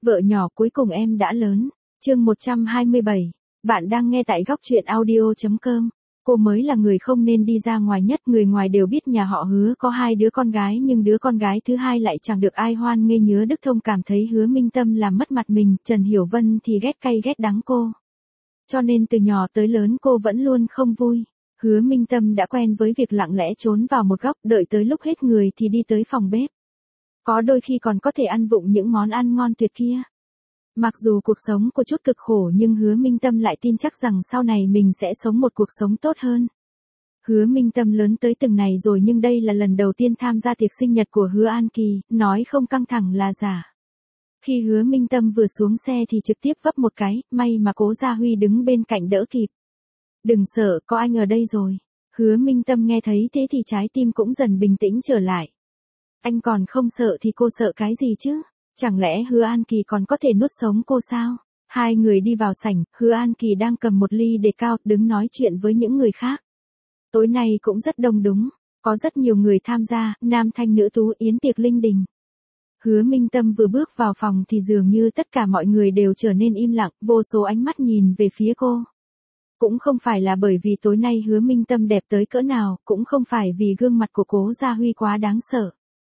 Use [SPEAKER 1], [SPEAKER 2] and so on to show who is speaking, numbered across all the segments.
[SPEAKER 1] Vợ nhỏ cuối cùng em đã lớn. Chương 127. Bạn đang nghe tại góc truyện audio.com. Cô mới là người không nên đi ra ngoài nhất, người ngoài đều biết nhà họ Hứa có 2 đứa con gái, nhưng đứa con gái thứ hai lại chẳng được ai hoan nghênh. Nhớ Đức Thông cảm thấy Hứa Minh Tâm làm mất mặt mình, Trần Hiểu Vân thì ghét cay ghét đắng cô. Cho nên từ nhỏ tới lớn cô vẫn luôn không vui. Hứa Minh Tâm đã quen với việc lặng lẽ trốn vào một góc, đợi tới lúc hết người thì đi tới phòng bếp. Có đôi khi còn có thể ăn vụng những món ăn ngon tuyệt kia. Mặc dù cuộc sống có chút cực khổ, nhưng Hứa Minh Tâm lại tin chắc rằng sau này mình sẽ sống một cuộc sống tốt hơn. Hứa Minh Tâm lớn tới từng này rồi, nhưng đây là lần đầu tiên tham gia tiệc sinh nhật của Hứa An Kỳ, nói không căng thẳng là giả. Khi Hứa Minh Tâm vừa xuống xe thì trực tiếp vấp một cái, may mà Cố Gia Huy đứng bên cạnh đỡ kịp. Đừng sợ, có anh ở đây rồi. Hứa Minh Tâm nghe thấy thế thì trái tim cũng dần bình tĩnh trở lại. Anh còn không sợ thì cô sợ cái gì chứ? Chẳng lẽ Hứa An Kỳ còn có thể nuốt sống cô sao? Hai người đi vào sảnh, Hứa An Kỳ đang cầm một ly đề cao, đứng nói chuyện với những người khác. Tối nay cũng rất đông đúng, có rất nhiều người tham gia, nam thanh nữ tú, yến tiệc linh đình. Hứa Minh Tâm vừa bước vào phòng thì dường như tất cả mọi người đều trở nên im lặng, vô số ánh mắt nhìn về phía cô. Cũng không phải là bởi vì tối nay Hứa Minh Tâm đẹp tới cỡ nào, cũng không phải vì gương mặt của Cố Gia Huy quá đáng sợ.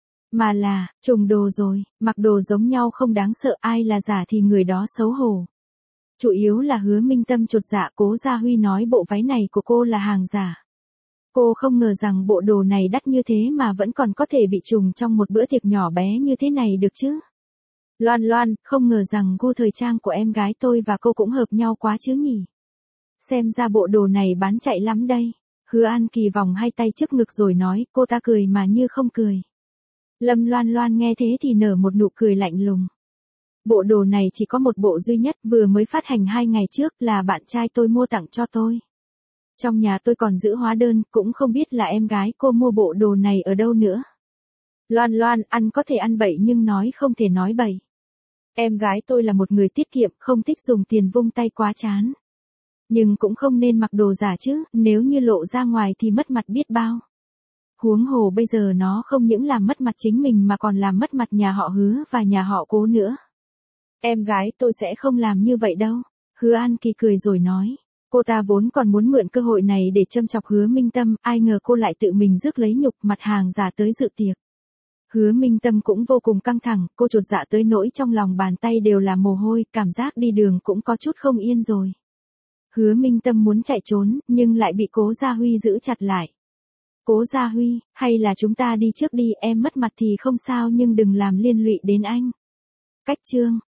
[SPEAKER 1] Mà là, trùng đồ rồi, mặc đồ giống nhau không đáng sợ, ai là giả thì người đó xấu hổ. Chủ yếu là Hứa Minh Tâm chột dạ. Cố Gia Huy nói bộ váy này của cô là hàng giả. Cô không ngờ rằng bộ đồ này đắt như thế mà vẫn còn có thể bị trùng trong một bữa tiệc nhỏ bé như thế này được chứ. Loan Loan, không ngờ rằng gu thời trang của em gái tôi và cô cũng hợp nhau quá chứ nhỉ. Xem ra bộ đồ này bán chạy lắm đây. Hứa An Kỳ vòng hai tay trước ngực rồi nói, cô ta cười mà như không cười. Lâm Loan Loan nghe thế thì nở một nụ cười lạnh lùng. Bộ đồ này chỉ có một bộ duy nhất, vừa mới phát hành 2 ngày trước, là bạn trai tôi mua tặng cho tôi. Trong nhà tôi còn giữ hóa đơn, cũng không biết là em gái cô mua bộ đồ này ở đâu nữa. Loan Loan, ăn có thể ăn bậy nhưng nói không thể nói bậy. Em gái tôi là một người tiết kiệm, không thích dùng tiền vung tay quá chán. Nhưng cũng không nên mặc đồ giả chứ, nếu như lộ ra ngoài thì mất mặt biết bao. Huống hồ bây giờ nó không những làm mất mặt chính mình mà còn làm mất mặt nhà họ Hứa và nhà họ Cố nữa. Em gái tôi sẽ không làm như vậy đâu. Hứa An Kỳ cười rồi nói. Cô ta vốn còn muốn mượn cơ hội này để châm chọc Hứa Minh Tâm, ai ngờ cô lại tự mình rước lấy nhục mặt hàng giả tới dự tiệc. Hứa Minh Tâm cũng vô cùng căng thẳng, cô chột dạ tới nỗi trong lòng bàn tay đều là mồ hôi, cảm giác đi đường cũng có chút không yên rồi. Hứa Minh Tâm muốn chạy trốn, nhưng lại bị Cố Gia Huy giữ chặt lại. Cố Gia Huy, hay là chúng ta đi trước đi, em mất mặt thì không sao nhưng đừng làm liên lụy đến anh. Cách chương.